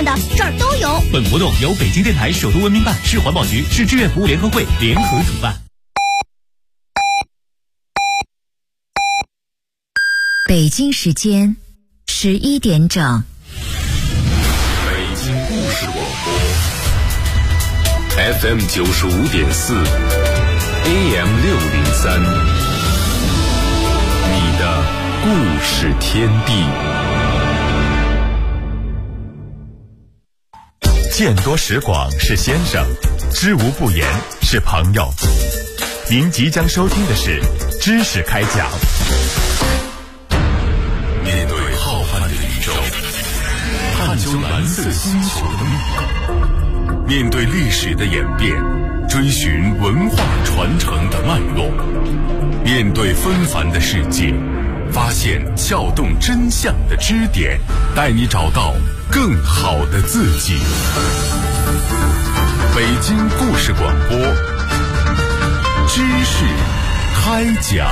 的，这儿都有。 本活动由北京电台首都文明办、市环保局、市志愿服务联合会联合主办。 北京时间11点整。 北京故事广播 FM 95.4 AM 603，你的故事天地。 见多识广是先生，知无不言是朋友。您即将收听的是知识开讲。 面对浩瀚的宇宙，探究蓝色星球的秘密，面对历史的演变，追寻文化传承的脉络，面对纷繁的世界，发现撬动真相的支点，带你找到更好的自己。北京故事广播，知识开讲。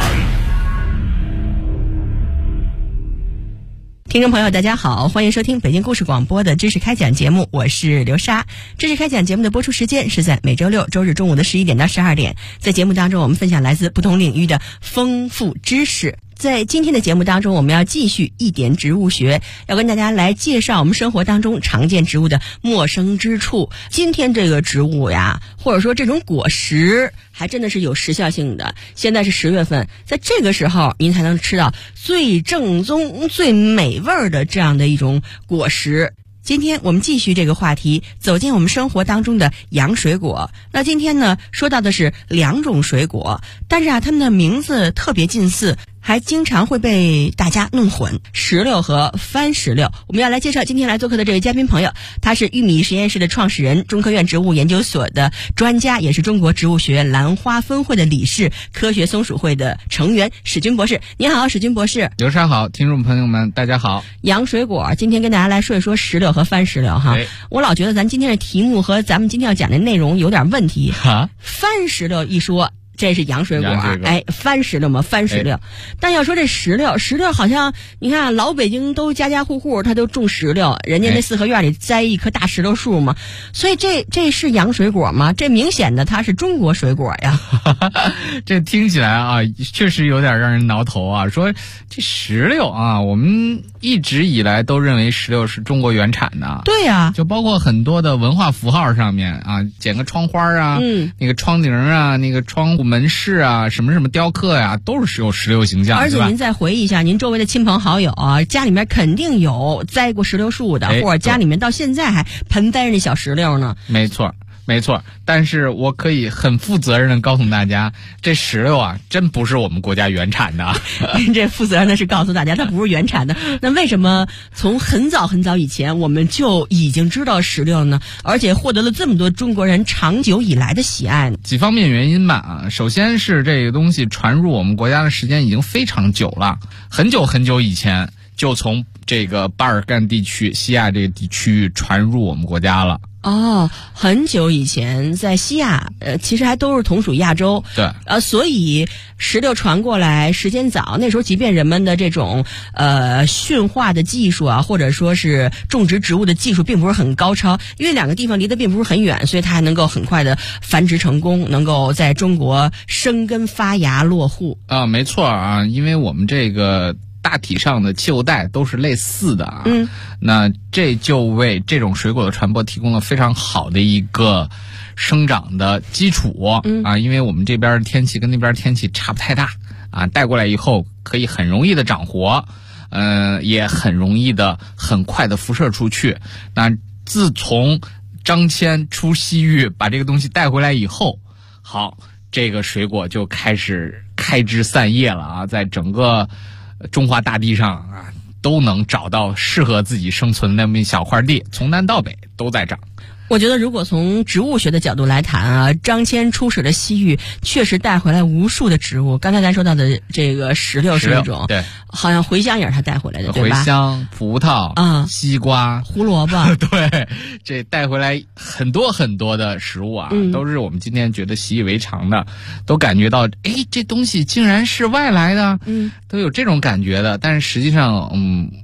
听众朋友大家好，欢迎收听北京故事广播的知识开讲节目，我是刘莎。知识开讲节目的播出时间是在每周六周日中午的11点到12点，在节目当中我们分享来自不同领域的丰富知识。在今天的节目当中，我们要继续一点植物学，要跟大家来介绍我们生活当中常见植物的陌生之处。今天这个植物呀，或者说这种果实还真的是有时效性的。现在是10月份，在这个时候您才能吃到最正宗最美味的这样的一种果实。今天我们继续这个话题，走进我们生活当中的洋水果。那今天呢，说到的是2种水果，但是它们的名字特别近似，还经常会被大家弄混，石榴和番石榴。我们要来介绍今天来做客的这位嘉宾朋友，他是玉米实验室的创始人，中科院植物研究所的专家，也是中国植物学院兰花分会的理事，科学松鼠会的成员史军博士。您好，史军博士。 刘莎好，听众朋友们大家好。 洋水果，今天跟大家来说一说石榴和番石榴哈。我老觉得咱今天的题目和咱们今天要讲的内容有点问题。番石榴一说这是洋水果啊，番石榴嘛，番石榴。但要说这石榴好像你看老北京都家家户户他都种石榴，人家那四合院里栽一棵大石榴树嘛，所以这是洋水果吗？这明显的它是中国水果呀。 这听起来啊，确实有点让人挠头啊。说这石榴啊，我们一直以来都认为石榴是中国原产的。 对呀， 就包括很多的文化符号上面啊，剪个窗花啊，那个窗棂啊，那个窗户门饰啊，什么什么雕刻呀，都是有石榴形象。 而且您再回忆一下，您周围的亲朋好友啊，家里面肯定有栽过石榴树的，或者家里面到现在还盆栽着那小石榴呢。 没错，但是我可以很负责任的告诉大家，这石榴啊，真不是我们国家原产的。 您这负责任的是告诉大家，它不是原产的。那为什么从很早很早以前我们就已经知道石榴呢？而且获得了这么多中国人长久以来的喜爱呢？ 几方面原因吧啊，首先是这个东西传入我们国家的时间已经非常久了，很久很久以前就从这个巴尔干地区、西亚这个地区传入我们国家了。 哦，很久以前在西亚，其实还都是同属亚洲。 对， 所以石榴传过来时间早，那时候即便人们的这种驯化的技术啊，或者说是种植植物的技术并不是很高超，因为两个地方离得并不是很远，所以它还能够很快的繁殖成功，能够在中国生根发芽落户。 啊，没错啊，因为我们这个大体上的气候带都是类似的啊，那这就为这种水果的传播提供了非常好的一个生长的基础啊，因为我们这边的天气跟那边天气差不太大啊，带过来以后可以很容易的长活，也很容易的很快的辐射出去。那自从张骞出西域把这个东西带回来以后，好，这个水果就开始开枝散叶了啊，在整个中华大地上啊，都能找到适合自己生存的那么一小块地，从南到北都在长。 我觉得如果从植物学的角度来谈啊，张骞出使的西域确实带回来无数的植物。刚才咱说到的这个石榴是一种， 对， 好像茴香也是他带回来的，对吧？ 茴香、葡萄、西瓜、 胡萝卜， 对，这带回来很多很多的食物啊，都是我们今天觉得习以为常的，都感觉到，哎，这东西竟然是外来的，都有这种感觉的。但是实际上，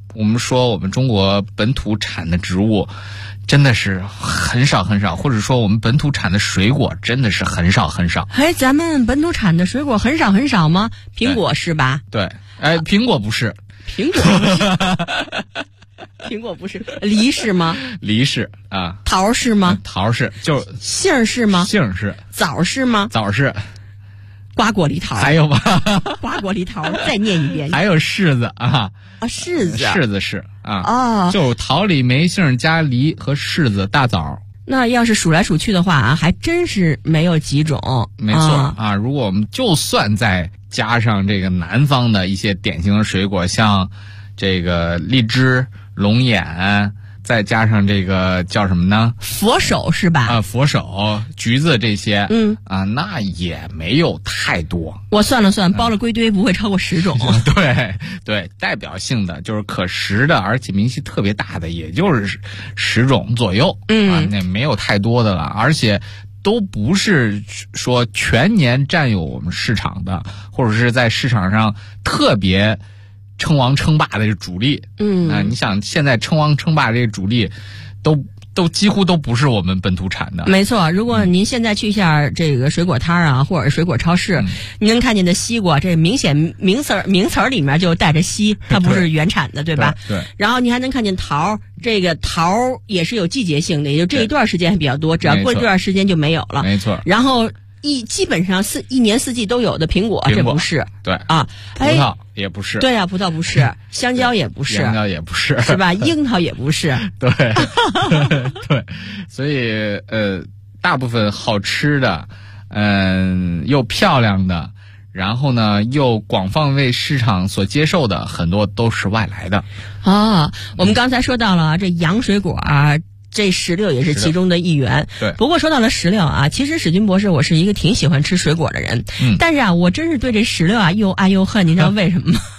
我们说我们中国本土产的植物真的是很少很少，或者说我们本土产的水果真的是很少很少。 哎，咱们本土产的水果很少很少吗？苹果是吧？ 对，苹果不是。 苹果不是。苹果不是。梨是吗？ 梨是啊。 桃是吗？ 桃是。就杏是吗？ 杏是。 枣是吗？ 枣是。 瓜果梨桃还有吗？ 瓜果梨桃再念一遍。 还有柿子啊。 柿子。 柿子是啊。 哦。 就桃李梅杏加梨和柿子大枣。 那要是数来数去的话啊，还真是没有几种。 没错啊，如果我们就算再加上这个南方的一些典型的水果，像这个荔枝、龙眼，再加上这个叫什么呢？ 佛手是吧？ 啊，佛手、橘子这些，那也没有太多。 我算了算，包了归堆不会超过10种。 对，代表性的就是可食的，而且名气特别大的，也就是10种左右。那没有太多的了，而且都不是说全年占有我们市场的，或者是在市场上特别称王称霸的主力。你想现在称王称霸这个主力都几乎都不是我们本土产的。 没错，如果您现在去一下这个水果摊啊，或者水果超市，您能看见的西瓜，这明显名词儿里面就带着西，它不是原产的，对吧？ 对。 然后你还能看见桃，这个桃也是有季节性的，也就这一段时间还比较多，只要过这段时间就没有了。 没错。 然后基本上一年四季都有的苹果，这不是。 对啊。 葡萄也不是。 对啊，葡萄不是，香蕉也不是， 香蕉也不是， 是吧？樱桃也不是。 对。对，所以大部分好吃的，又漂亮的，然后呢又广泛为市场所接受的，很多都是外来的。 我们刚才说到了这洋水果啊，这石榴也是其中的一员。 对。 不过说到了石榴啊，其实史军博士我是一个挺喜欢吃水果的人，但是啊，我真是对这石榴啊又爱又恨，你知道为什么吗？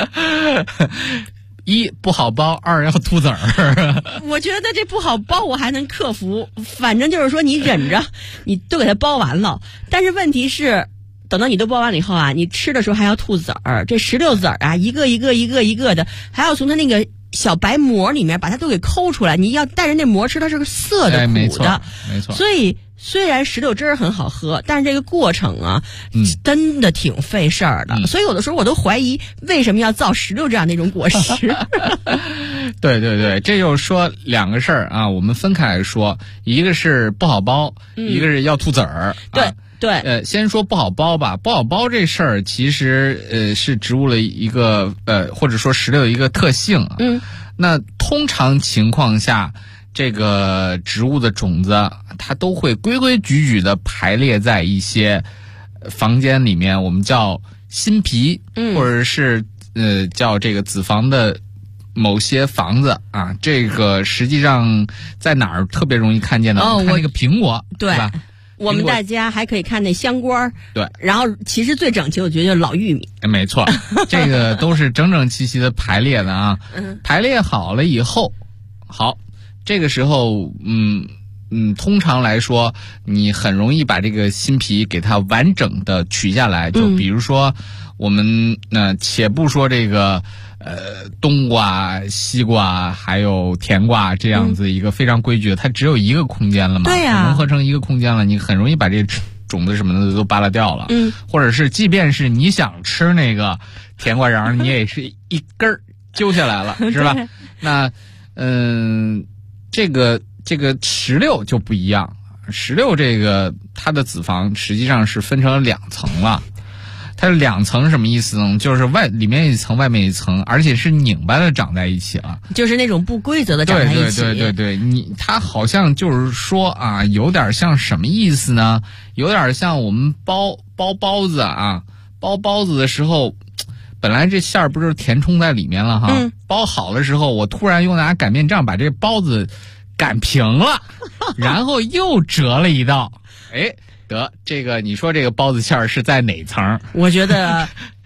一不好剥，2要吐籽儿。 我觉得这不好剥我还能克服，反正就是说你忍着，你都给它剥完了。但是问题是，等到你都剥完了以后啊，你吃的时候还要吐籽儿。这石榴籽儿啊，一个一个的，还要从它那个小白膜里面把它都给抠出来。你要带着那膜吃，它是个涩的、苦的。 没错。 所以虽然石榴汁儿很好喝，但是这个过程啊，真的挺费事儿的。所以有的时候我都怀疑，为什么要造石榴这样的一种果实？ 对，这就是说2个事儿啊，我们分开来说，一个是不好剥，一个是要吐籽儿。 对。 先说不好剥吧。不好剥这事儿，其实是植物的一个或者说石榴的一个特性啊。那通常情况下，这个植物的种子它都会规规矩矩的排列在一些房间里面，我们叫心皮，或者是叫这个子房的某些房子啊。这个实际上在哪儿特别容易看见呢？看那个苹果，对吧？ 我们大家还可以看那香瓜， 对。 然后其实最整齐，我觉得就是老玉米。 没错，这个都是整整齐齐的排列的啊。排列好了以后，好，这个时候，通常来说，你很容易把这个心皮给它完整的取下来。就比如说，我们且不说这个冬瓜、西瓜还有甜瓜这样子一个非常规矩的，它只有一个空间了嘛， 对呀， 融合成一个空间了，你很容易把这种子什么的都扒拉掉了。或者是即便是你想吃那个甜瓜瓤，你也是一根儿揪下来了，是吧？那这个石榴就不一样，石榴这个它的子房实际上是分成了2层了。它是2层什么意思呢？就是里面一层，外面一层，而且是拧巴的长在一起了， 就是那种不规则的长在一起。 对，它好像就是说啊，有点像什么意思呢？有点像我们包包子啊，包包子的时候，本来这馅儿不是填充在里面了哈，包好的时候，我突然用拿擀面杖把这包子擀平了，然后又折了一道，这个你说这个包子馅儿是在哪层？ 我觉得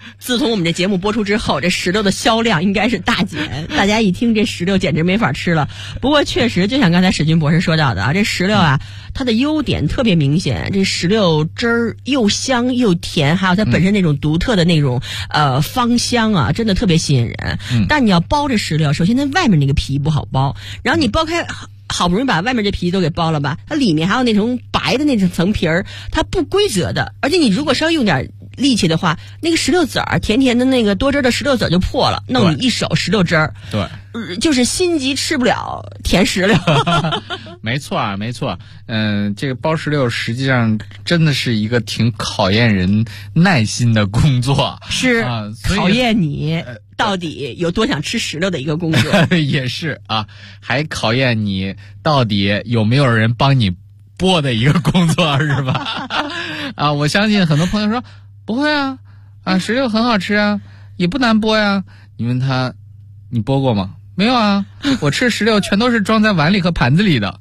自从我们这节目播出之后，这石榴的销量应该是大减，大家一听这石榴简直没法吃了。不过确实就像刚才史军博士说到的啊，这石榴啊它的优点特别明显，这石榴汁儿又香又甜，还有它本身那种独特的那种芳香啊，真的特别吸引人。但你要剥这石榴，首先它外面那个皮不好剥，然后你剥开好不容易把外面这皮都给剥了吧，它里面还有那种白的那层皮儿，它不规则的，而且你如果稍微用点力气的话，那个石榴籽儿甜甜的那个多汁的石榴籽儿就破了，弄你一手石榴汁儿。 对， 就是心急吃不了甜石榴。 没错啊，没错。这个剥石榴实际上真的是一个挺考验人耐心的工作， 是考验你到底有多想吃石榴的一个工作。 也是啊，还考验你到底有没有人帮你剥的一个工作，是吧？啊，我相信很多朋友说不会啊，石榴很好吃啊，也不难剥呀。你问他，你剥过吗？没有啊，我吃石榴全都是装在碗里和盘子里的。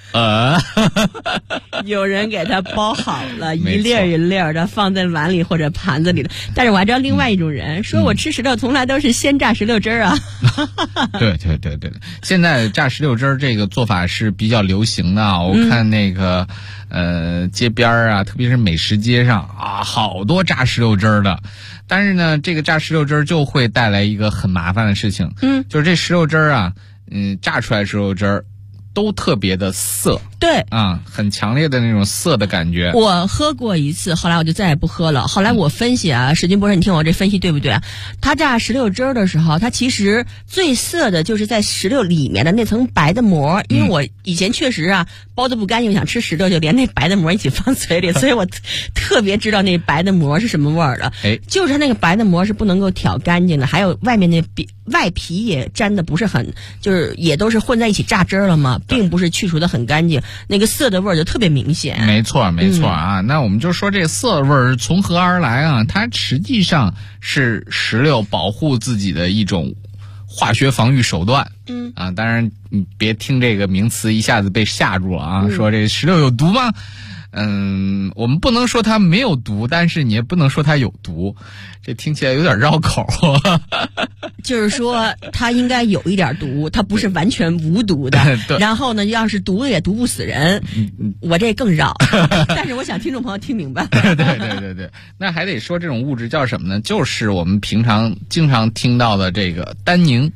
有人给它剥好了，一粒儿一粒儿的放在碗里或者盘子里的。但是我还知道另外一种人说，我吃石榴从来都是先榨石榴汁儿啊。 对，现在榨石榴汁儿这个做法是比较流行的啊。我看那个街边啊，特别是美食街上啊，好多榨石榴汁儿的。但是呢，这个榨石榴汁儿就会带来一个很麻烦的事情，就是这石榴汁儿啊，榨出来石榴汁儿都特别的涩， 对啊，很强烈的那种涩的感觉。 我喝过一次，后来我就再也不喝了。后来我分析啊，史军博士，你听我这分析对不对啊？他榨石榴汁儿的时候，他其实最涩的就是在石榴里面的那层白的膜，因为我以前确实啊剥的不干净，想吃石榴就连那白的膜一起放嘴里，所以我特别知道那白的膜是什么味儿的。就是它那个白的膜是不能够挑干净的，还有外面那外皮也沾的不是很，就是也都是混在一起榨汁儿了嘛，并不是去除的很干净，那个涩的味儿就特别明显。 没错啊。那我们就说这涩味儿从何而来啊？它实际上是石榴保护自己的一种化学防御手段。当然你别听这个名词一下子被吓住了啊，说这石榴有毒吗？我们不能说它没有毒，但是你也不能说它有毒，这听起来有点绕口。 就是说它应该有一点毒，它不是完全无毒的。然后呢，要是毒的也毒不死人。我这更绕，但是我想听众朋友听明白。 对，那还得说这种物质叫什么呢？就是我们平常经常听到的这个单宁。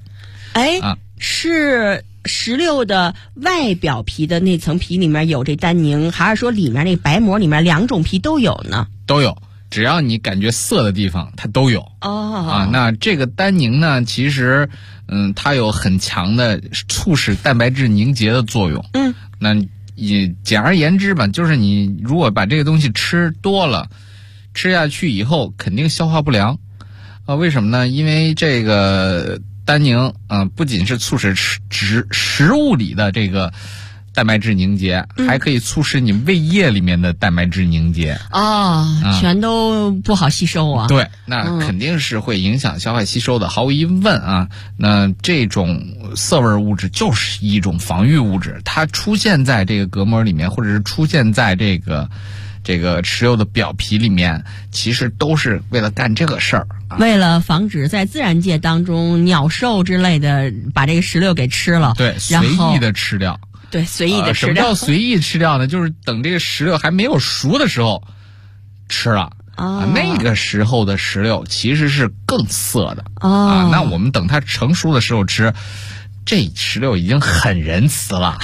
是石榴的外表皮的那层皮里面有这单宁，还是说里面那白膜里面两种皮都有呢？都有，只要你感觉涩的地方它都有。那这个单宁呢，其实它有很强的促使蛋白质凝结的作用。那也简而言之吧，就是你如果把这个东西吃多了，吃下去以后肯定消化不良。为什么呢？因为这个单宁不仅是促使食物里的这个蛋白质凝结，还可以促使你胃液里面的蛋白质凝结。全都不好吸收啊。对，那肯定是会影响消化吸收的，毫无疑问啊。那这种涩味物质就是一种防御物质，它出现在这个隔膜里面，或者是出现在这个石榴的表皮里面，其实都是为了干这个事儿。为了防止在自然界当中鸟兽之类的把这个石榴给吃了，对，随意的吃掉。对，随意的吃掉。什么叫随意吃掉呢？就是等这个石榴还没有熟的时候吃了。那个时候的石榴其实是更涩的。那我们等它成熟的时候吃，这石榴已经很仁慈了。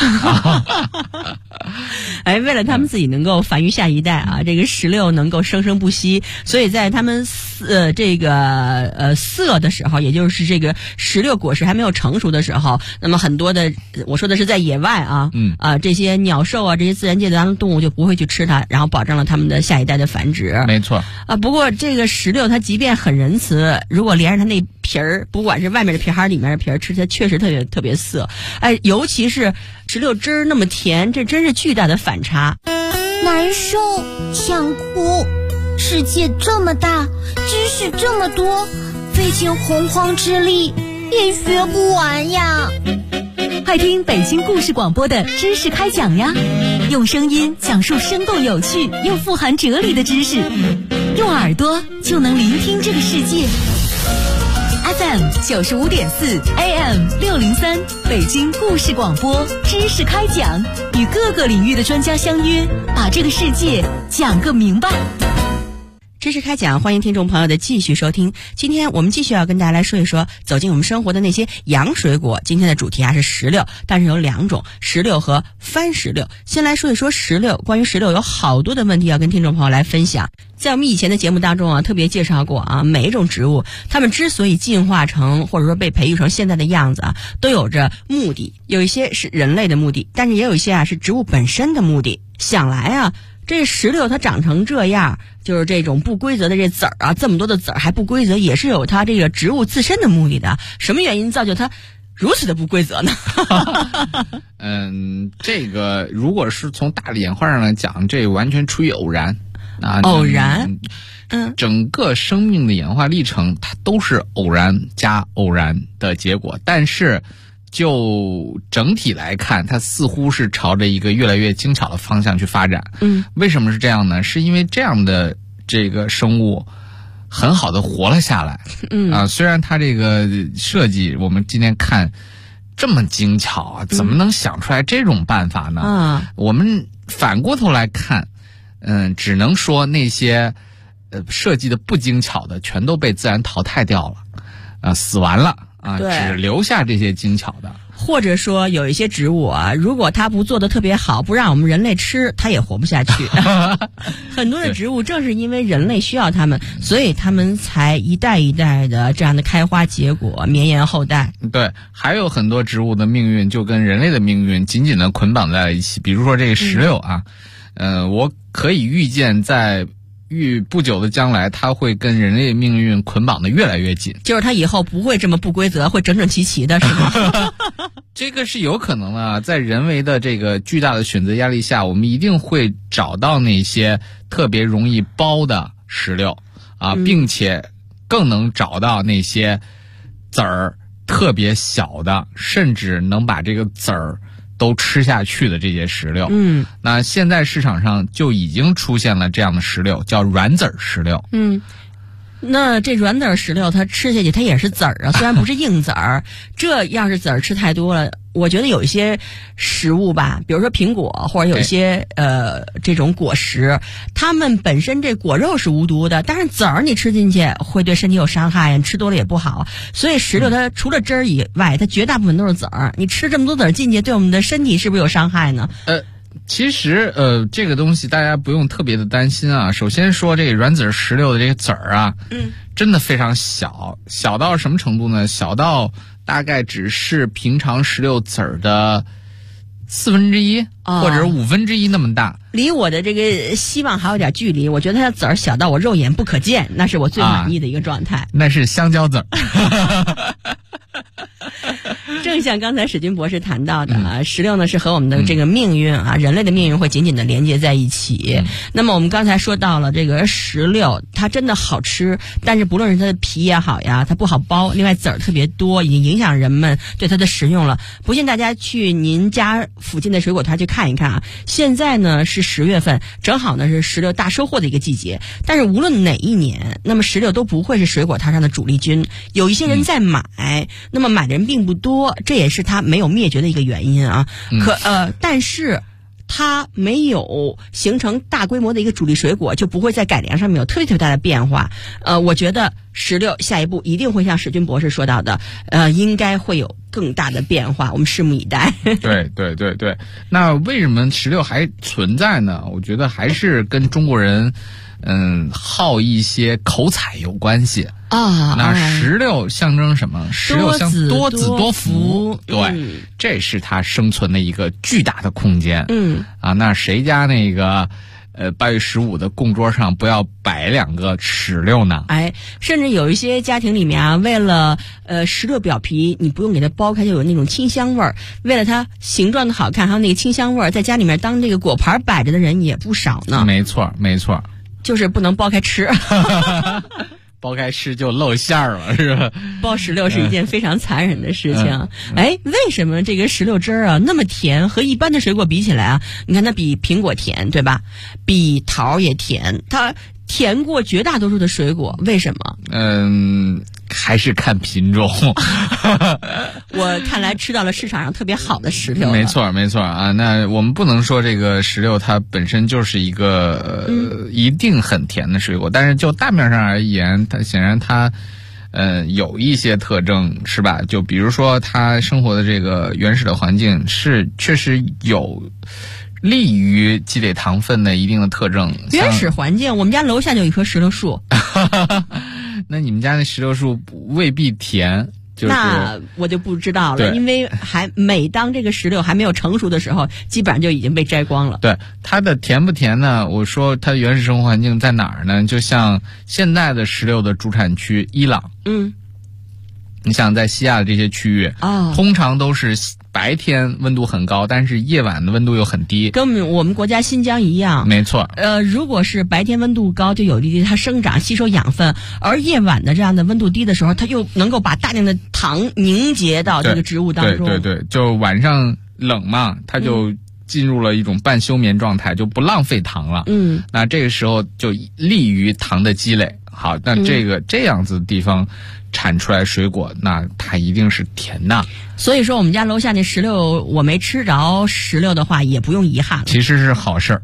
为了他们自己能够繁育下一代啊，这个石榴能够生生不息，所以在他们涩的时候，也就是这个石榴果实还没有成熟的时候，那么很多的，我说的是在野外啊，这些鸟兽啊，这些自然界的动物就不会去吃它，然后保证了他们的下一代的繁殖。没错。不过这个石榴它即便很仁慈，如果连着它那皮儿，不管是外面的皮还是里面的皮儿，吃起来确实特别涩。尤其是石榴汁儿那么甜，这真是巨大的反差。 难受，想哭。世界这么大，知识这么多，费尽洪荒之力也学不完呀。 快听北京故事广播的知识开讲呀，用声音讲述生动有趣又富含哲理的知识。 用耳朵就能聆听这个世界。FM 95.4 AM 603，北京故事广播，知识开讲，与各个领域的专家相约，把这个世界讲个明白。 知识开讲，欢迎听众朋友的继续收听。今天我们继续要跟大家来说一说走进我们生活的那些洋水果。今天的主题是石榴，但是有2种，石榴和番石榴。先来说一说石榴，关于石榴有好多的问题要跟听众朋友来分享。在我们以前的节目当中特别介绍过每一种植物它们之所以进化成或者说被培育成现在的样子都有着目的，有一些是人类的目的，但是也有一些是植物本身的目的。想来这石榴它长成这样，就是这种不规则的这籽儿这么多的籽儿还不规则，也是有它这个植物自身的目的的。什么原因造就它如此的不规则呢？ 这个如果是从大的演化上来讲，这完全出于偶然偶然。 整个生命的演化历程它都是偶然加偶然的结果，但是就整体来看，它似乎是朝着一个越来越精巧的方向去发展。为什么是这样呢？是因为这样的这个生物很好的活了下来。虽然它这个设计我们今天看这么精巧怎么能想出来这种办法呢？我们反过头来看，只能说那些设计的不精巧的全都被自然淘汰掉了，死完了。只留下这些精巧的。 或者说有一些植物如果它不做得特别好，不让我们人类吃，它也活不下去。很多的植物正是因为人类需要它们，所以它们才一代一代的这样的开花结果，绵延后代。对， 还有很多植物的命运就跟人类的命运紧紧的捆绑在了一起。比如说这个石榴我可以预见在不久的将来，它会跟人类命运捆绑的越来越紧， 就是它以后不会这么不规则，会整整齐齐的，是吗？ 这个是有可能的。在人为的这个巨大的选择压力下，我们一定会找到那些特别容易剥的石榴并且更能找到那些籽儿特别小的，甚至能把这个籽儿都吃下去的这些石榴。那现在市场上就已经出现了这样的石榴，叫软籽儿石榴。 那这软籽儿石榴它吃下去它也是籽儿虽然不是硬籽儿。这要是籽儿吃太多了，我觉得有一些食物吧，比如说苹果或者有一些这种果实，它们本身这果肉是无毒的，但是籽儿你吃进去会对身体有伤害，你吃多了也不好。所以石榴它除了汁儿以外，它绝大部分都是籽儿。你吃这么多籽儿进去，对我们的身体是不是有伤害呢？ 其实这个东西大家不用特别的担心首先说这个软籽石榴的这个籽儿真的非常小，小到什么程度呢？小到大概只是平常石榴籽儿的1/4或者1/5那么大。 离我的这个希望还有点距离，我觉得它的籽儿小到我肉眼不可见，那是我最满意的一个状态。 那是香蕉籽儿。 正像刚才史军博士谈到的石榴呢是和我们的这个命运人类的命运会紧紧的连接在一起。那么我们刚才说到了这个石榴，它真的好吃，但是不论是它的皮也好呀，它不好剥，另外籽儿特别多，已经影响人们对它的食用了。不信大家去您家附近的水果摊去看一看现在呢是10月份，正好呢是石榴大收获的一个季节。但是无论哪一年，那么石榴都不会是水果摊上的主力军。有一些人在买，那么买的人并不多，这也是它没有灭绝的一个原因但是它没有形成大规模的一个主力水果，就不会在改良上面有特别大的变化。我觉得石榴下一步一定会像史军博士说到的，应该会有更大的变化，我们拭目以待。 对。那为什么石榴还存在呢？我觉得还是跟中国人好一些口彩有关系那石榴象征什么？石榴像多子多福。对，这是它生存的一个巨大的空间。那谁家那个8月15的供桌上不要摆2个石榴呢？ 甚至有一些家庭里面为了石榴表皮你不用给它剥开就有那种清香味儿，为了它形状的好看还有那个清香味儿，在家里面当这个果盘摆着的人也不少呢。 没错， 就是不能剥开吃。 剥开吃就露馅儿了，是吧？ 剥石榴是一件非常残忍的事情。为什么这个石榴汁儿那么甜？和一般的水果比起来你看它比苹果甜，对吧？比桃也甜，它甜过绝大多数的水果，为什么？ 还是看品种。 我看来吃到了市场上特别好的石榴。 没错啊。那我们不能说这个石榴它本身就是一个一定很甜的水果，但是就大面上而言，它显然它有一些特征，是吧？就比如说它生活的这个原始的环境是确实有利于积累糖分的一定的特征。 原始环境，我们家楼下就有一棵石榴树。 那你们家那石榴树未必甜，就是那我就不知道了，因为每当这个石榴还没有成熟的时候，基本上就已经被摘光了。 对，它的甜不甜呢？我说它的原始生活环境在哪儿呢？就像现在的石榴的主产区伊朗，你想在西亚的这些区域，通常都是白天温度很高，但是夜晚的温度又很低， 跟我们国家新疆一样。 没错。 如果是白天温度高，就有利于它生长、吸收养分；而夜晚的这样的温度低的时候，它又能够把大量的糖凝结到这个植物当中。 对，就晚上冷嘛，它就进入了一种半休眠状态，就不浪费糖了。那这个时候就利于糖的积累。好，那这样子的地方产出来水果，那它一定是甜的。 所以说我们家楼下那石榴，我没吃着石榴的话，也不用遗憾了。 其实是好事儿，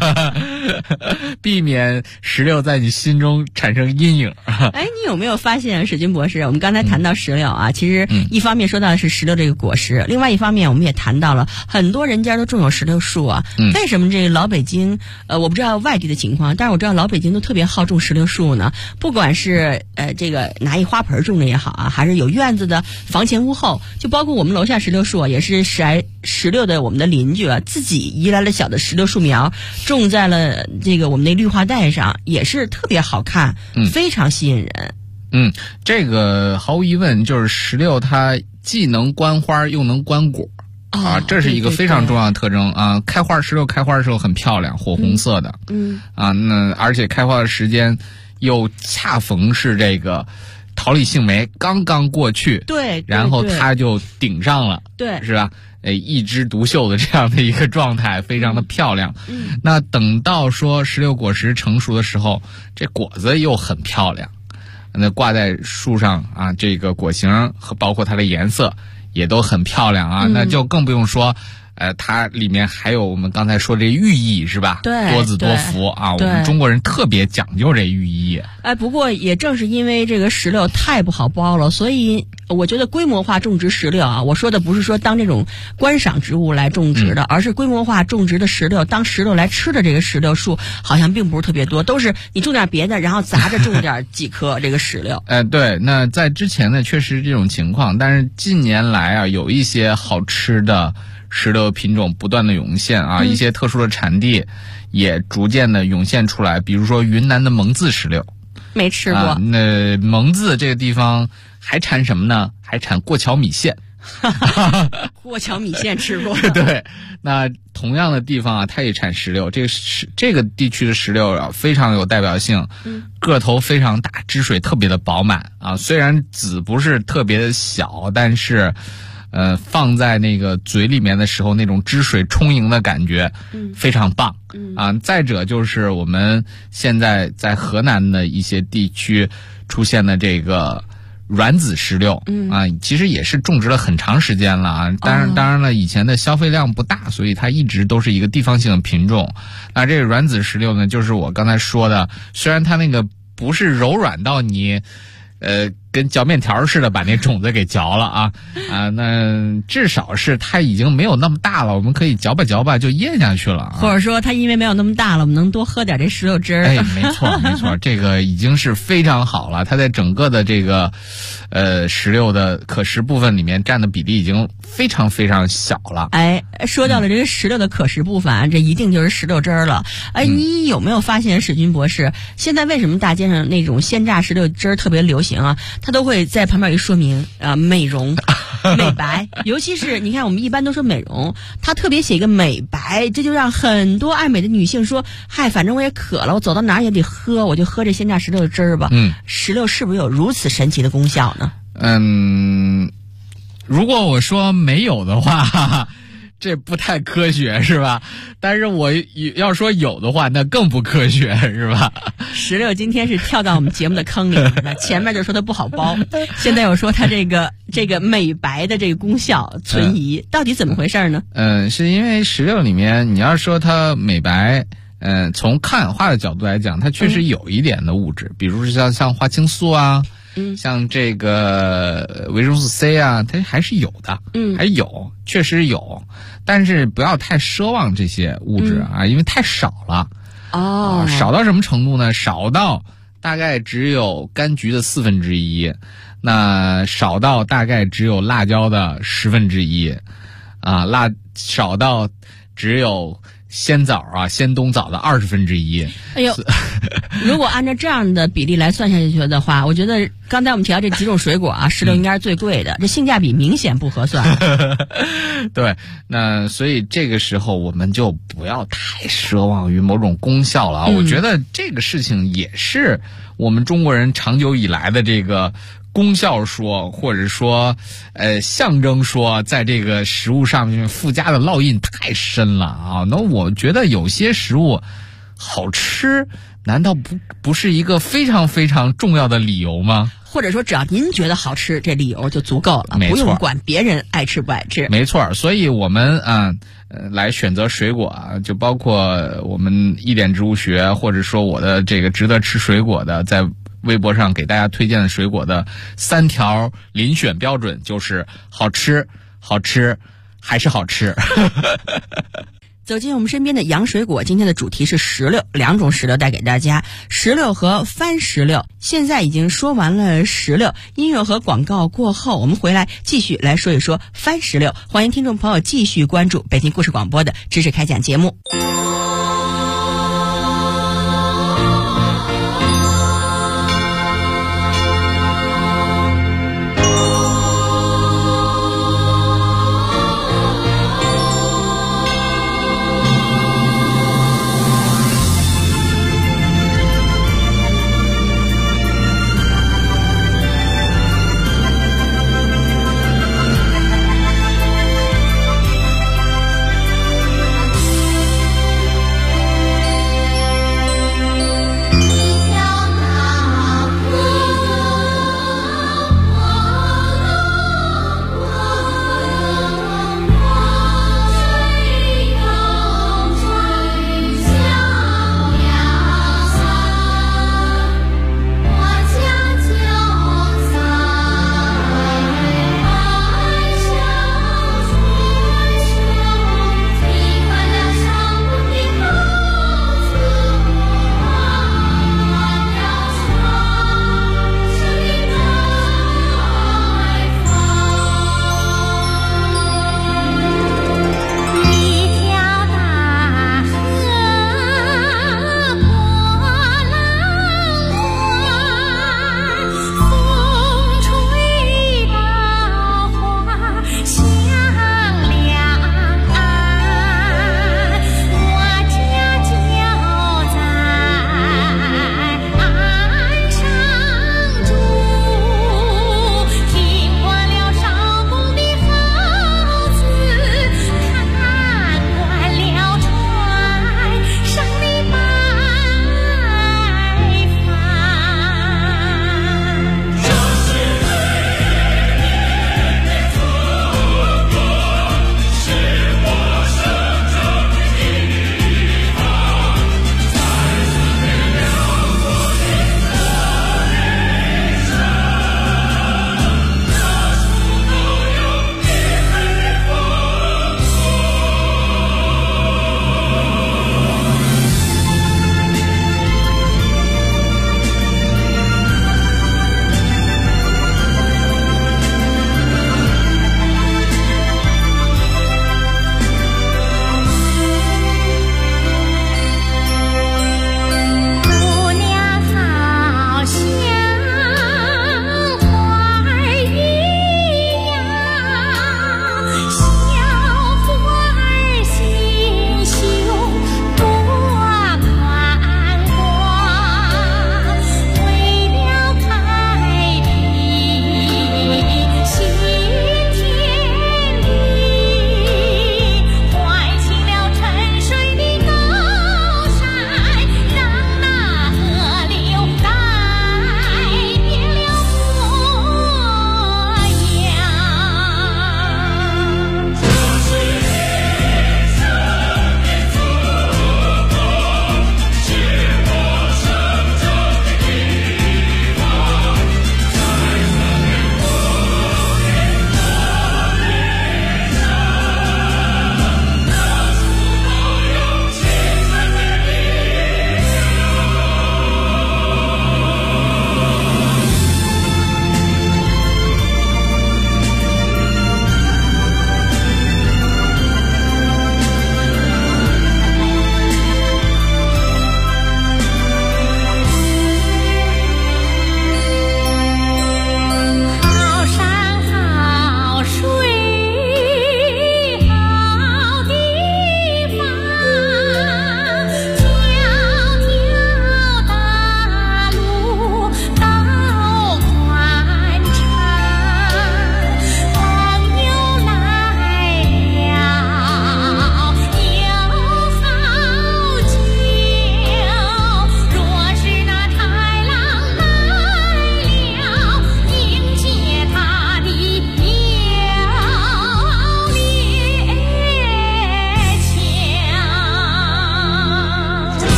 避免石榴在你心中产生阴影。 哎，你有没有发现，史军博士？我们刚才谈到石榴啊，其实一方面说到的是石榴这个果实，另外一方面我们也谈到了很多人家都种有石榴树啊。为什么这个老北京，我不知道外地的情况，但是我知道老北京都特别好种石榴树呢？不管是这个拿一花盆种的也好啊，还是有院子的房前屋后，就包括我们楼下石榴树啊，也是石榴的我们的邻居啊自己移来了小的石榴树苗，种在了这个我们那绿化带上，也是特别好看，非常吸引人。 这个毫无疑问就是石榴它既能观花又能观果。这是一个非常重要的特征啊！石榴开花的时候很漂亮，火红色的，那而且开花的时间又恰逢是这个桃李杏梅刚刚过去， 对， 然后它就顶上了， 对， 是吧？一枝独秀的这样的一个状态，非常的漂亮。那等到说石榴果实成熟的时候，这果子又很漂亮，那挂在树上啊，这个果形和包括它的颜色也都很漂亮啊，那就更不用说，它里面还有我们刚才说这寓意是吧？ 对， 多子多福啊，我们中国人特别讲究这寓意。 不过也正是因为这个石榴太不好包了，所以我觉得规模化种植石榴啊，我说的不是说当这种观赏植物来种植的，而是规模化种植的石榴，当石榴来吃的这个石榴树好像并不是特别多，都是你种点别的，然后砸着种点几棵这个石榴。 对，那在之前呢确实这种情况，但是近年来啊，有一些好吃的石榴品种不断的涌现啊，一些特殊的产地也逐渐的涌现出来，比如说云南的蒙自石榴。 没吃过。 那蒙自这个地方还产什么呢？还产过桥米线。 过桥米线吃过。 对，那同样的地方啊，它也产石榴。这个地区的石榴啊，非常有代表性，个头非常大，汁水特别的饱满啊。虽然籽不是特别的小，但是放在那个嘴里面的时候，那种汁水充盈的感觉，非常棒。再者就是我们现在在河南的一些地区出现的这个软籽石榴，其实也是种植了很长时间了啊。当然了，以前的消费量不大，所以它一直都是一个地方性的品种。那这个软籽石榴呢，就是我刚才说的，虽然它那个不是柔软到你跟嚼面条似的把那种子给嚼了啊，那至少是它已经没有那么大了，我们可以嚼吧嚼吧就咽下去了啊。 或者说它因为没有那么大了，我们能多喝点这石榴汁儿。 没错，这个已经是非常好了。它在整个的这个石榴的可食部分里面占的比例已经非常非常小了。 说到了这个石榴的可食部分，这一定就是石榴汁儿了。你有没有发现，史军博士，现在为什么大街上那种鲜榨石榴汁儿特别流行啊？它都会在旁边一说明美容美白，尤其是你看我们一般都说美容，它特别写一个美白，这就让很多爱美的女性说，嗨，反正我也渴了，我走到哪儿也得喝，我就喝这鲜榨石榴的汁儿吧。石榴是不是有如此神奇的功效呢？ 如果我说没有的话， 这不太科学是吧？但是我要说有的话，那更不科学是吧？ 石榴今天是跳到我们节目的坑里了，前面就说它不好包，现在又说它这个美白的这个功效存疑，到底怎么回事呢？ 是因为石榴里面你要说它美白，从抗氧化的角度来讲，它确实有一点的物质，比如像花青素啊。像这个维生素 C 啊，它还是有的，还有，确实有，但是不要太奢望这些物质啊，因为太少了。少到什么程度呢？少到大概只有柑橘的1/4，那少到大概只有辣椒的1/10，少到只有鲜冬枣的1/20。 哎呦，如果按照这样的比例来算下去的话，我觉得刚才我们提到这几种水果石榴应该是最贵的，这性价比明显不合算。 对，那所以这个时候我们就不要太奢望于某种功效了我觉得这个事情也是我们中国人长久以来的这个功效说，或者说象征说，在这个食物上面附加的烙印太深了那我觉得有些食物好吃，难道不是一个非常非常重要的理由吗？ 或者说只要您觉得好吃，这理由就足够了，不用管别人爱吃不爱吃。 没错，所以我们来选择水果就包括我们一点植物学，或者说我的这个值得吃水果的，在微博上给大家推荐的水果的3条遴选标准，就是好吃、好吃还是好吃。 走进我们身边的洋水果，今天的主题是石榴，2种石榴带给大家，石榴和番石榴。现在已经说完了石榴，音乐和广告过后，我们回来继续来说一说番石榴。欢迎听众朋友继续关注北京故事广播的知识开讲节目。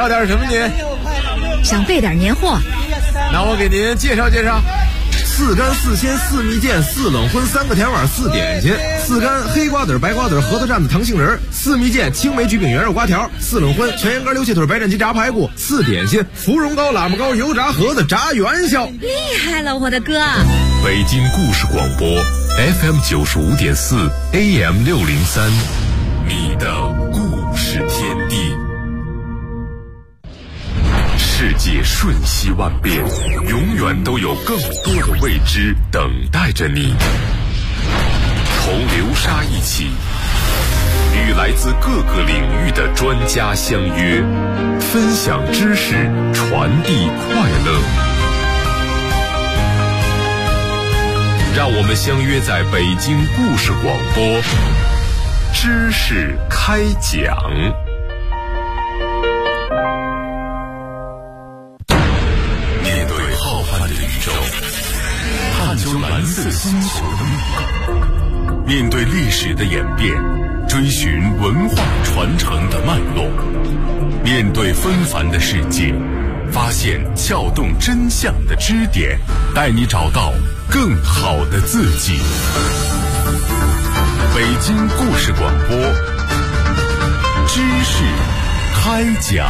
要点什么您？ 想备点年货。 那我给您介绍介绍。4干4鲜4蜜饯4冷荤3个甜碗4点心，4干黑瓜子白瓜子核桃蘸子糖杏仁，4蜜饯青梅焗饼圆肉瓜条，4冷荤全羊肝溜切腿白斩鸡炸排骨，4点心芙蓉糕喇嘛糕油炸盒子炸元宵。 厉害了，我的哥！ 北京故事广播 FM 95.4 AM 603，你的故事天地。世界瞬息万变，永远都有更多的未知等待着你。同流沙一起，与来自各个领域的专家相约，分享知识，传递快乐。让我们相约在北京故事广播，知识开讲。探究蓝色星球的秘密，面对历史的演变，追寻文化传承的脉络，面对纷繁的世界，发现撬动真相的支点，带你找到更好的自己。北京故事广播，知识开讲。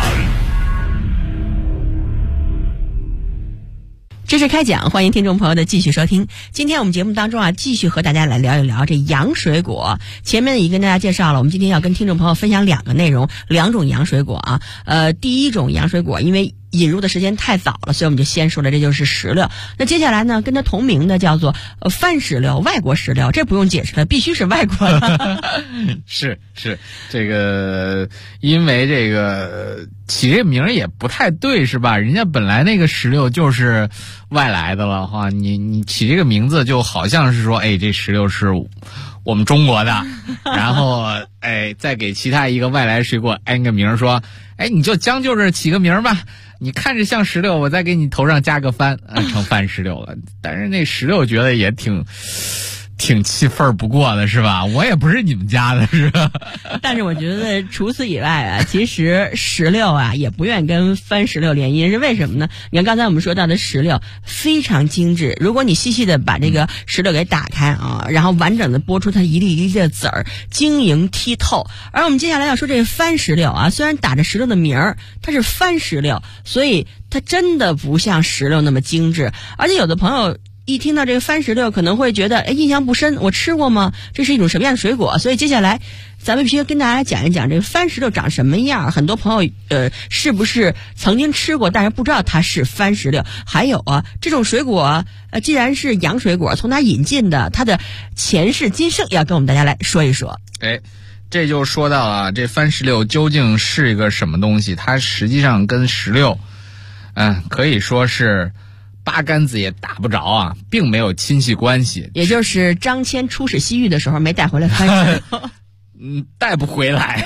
知识开讲，欢迎听众朋友的继续收听。今天我们节目当中继续和大家来聊一聊这洋水果。前面已经跟大家介绍了，我们今天要跟听众朋友分享2个内容，2种洋水果啊。第一种洋水果，因为引入的时间太早了，所以我们就先说了，这就是石榴。那接下来呢，跟它同名的叫做番石榴，外国石榴，这不用解释了，必须是外国的。 是这个，因为这个起这名也不太对，是吧？人家本来那个石榴就是外来的了哈，你起这个名字就好像是说，这石榴是我们中国的，然后再给其他一个外来水果安个名，说你就将就着起个名吧，你看着像石榴，我再给你头上加个番，成番石榴了。但是那石榴觉得也挺气愤不过的，是吧？我也不是你们家的，是吧？ 但是我觉得除此以外其实石榴也不愿跟番石榴联姻，是为什么呢？你看刚才我们说到的石榴非常精致，如果你细细的把这个石榴给打开然后完整的剥出它一粒一粒的籽儿，晶莹剔透。而我们接下来要说这个番石榴虽然打着石榴的名儿，它是番石榴，所以它真的不像石榴那么精致。而且有的朋友一听到这个番石榴可能会觉得印象不深，我吃过吗？这是一种什么样的水果？所以接下来咱们必须跟大家讲一讲这个番石榴长什么样。很多朋友是不是曾经吃过，但是不知道它是番石榴。还有这种水果既然是洋水果，从哪引进的，它的前世今生要跟我们大家来说一说。 这就说到了这番石榴究竟是一个什么东西。它实际上跟石榴可以说是八竿子也打不着并没有亲戚关系。 也就是张骞出使西域的时候没带回来番石榴。 带不回来，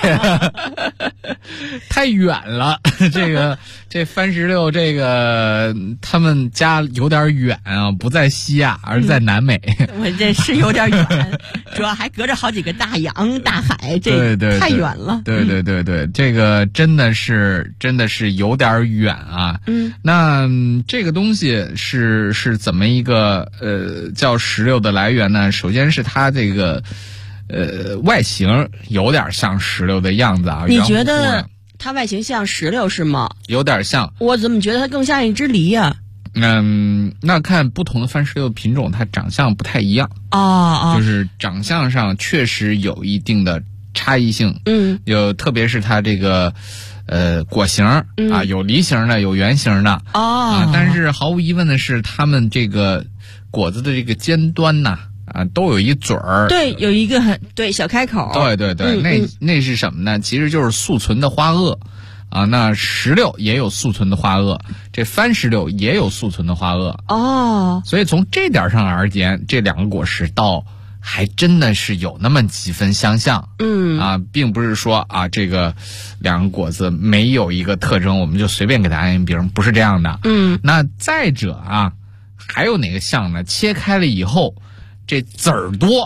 太远了。这番石榴，这个他们家有点远不在西亚，而在南美。 我这是有点远，主要还隔着好几个大洋大海，这太远了。 对，这个真的是有点远那这个东西是怎么一个叫石榴的来源呢？首先是它这个。外形有点像石榴的样子你觉得它外形像石榴是吗？ 有点像。 我怎么觉得它更像一只梨呀？ 那看不同的番石榴品种，它长相不太一样就是长相上确实有一定的差异性。特别是它这个果形有梨形的，有圆形的但是毫无疑问的是，它们这个果子的这个尖端都有一嘴儿， 对，有一个小开口， 对，那是什么呢？其实就是速存的花萼那石榴也有速存的花萼，这番石榴也有速存的花萼所以从这点上而言，这2个果实倒还真的是有那么几分相像。并不是说这个2个果子没有一个特征，我们就随便给它安一名，不是这样的。那再者还有哪个像呢？切开了以后。这籽儿多，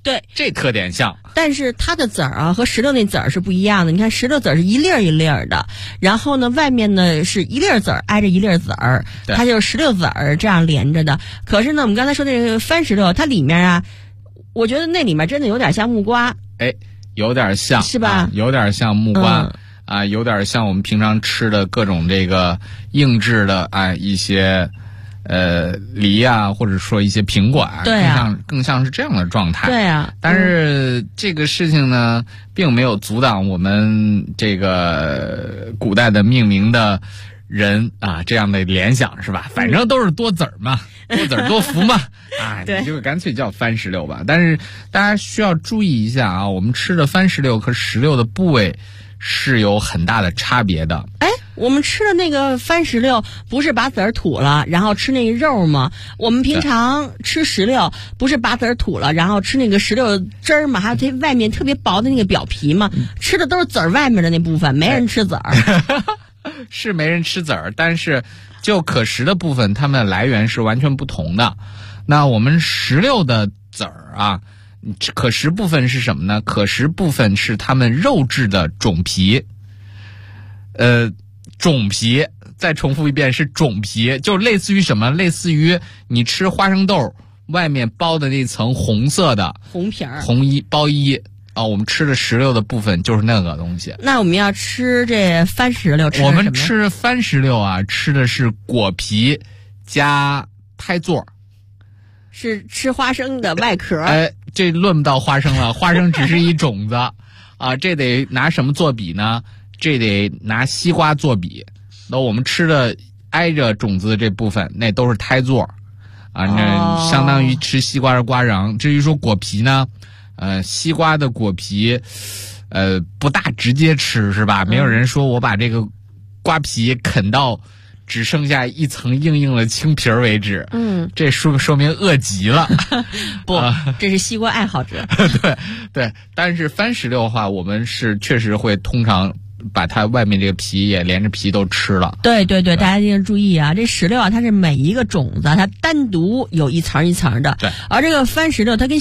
对， 这特点像。 但是它的籽儿啊和石榴那籽儿是不一样的。你看石榴籽儿是一粒儿一粒儿的，然后呢外面呢是一粒儿籽儿挨着一粒儿籽儿，它就是石榴籽儿这样连着的。可是呢我们刚才说那个番石榴，它里面啊，我觉得那里面真的有点像木瓜。 哎，有点像， 是吧？ 有点像木瓜。有点像我们平常吃的各种这个硬质的一些梨啊，或者说一些苹果啊， 对啊， 更像是这样的状态。 对啊， 但是这个事情呢，并没有阻挡我们这个古代的命名的人这样的联想，是吧？反正都是多籽儿嘛，多籽儿多福嘛，你就干脆叫番石榴吧。但是大家需要注意一下啊，我们吃的番石榴和石榴的部位是有很大的差别的。 我们吃的那个番石榴不是把籽儿吐了然后吃那个肉吗？我们平常吃石榴不是把籽儿吐了然后吃那个石榴汁儿吗？还有它外面特别薄的那个表皮吗？吃的都是籽儿外面的那部分，没人吃籽儿。 是没人吃籽儿，但是就可食的部分，它们的来源是完全不同的。那我们石榴的籽儿可食部分是什么呢？可食部分是它们肉质的种皮。种皮，再重复一遍，是种皮，就类似于什么？类似于你吃花生豆外面包的那层红色的红皮儿、 包衣我们吃的石榴的部分就是那个东西。 那我们要吃这番石榴， 我们吃番石榴吃的是果皮加胎座， 是吃花生的外壳。 这论不到花生了，花生只是一种子这得拿什么做比呢？这得拿西瓜做比。那我们吃的挨着种子的这部分，那都是胎座那相当于吃西瓜的瓜瓤。至于说果皮呢，西瓜的果皮不大直接吃，是吧？没有人说我把这个瓜皮啃到只剩下一层硬硬的青皮儿为止。这说明饿极了。 不，这是西瓜爱好者。 对，但是番石榴的话，我们是确实会通常把它外面这个皮也连着皮都吃了。 对，大家一定注意啊！这石榴它是每一个种子它单独有一层一层的，而这个番石榴它跟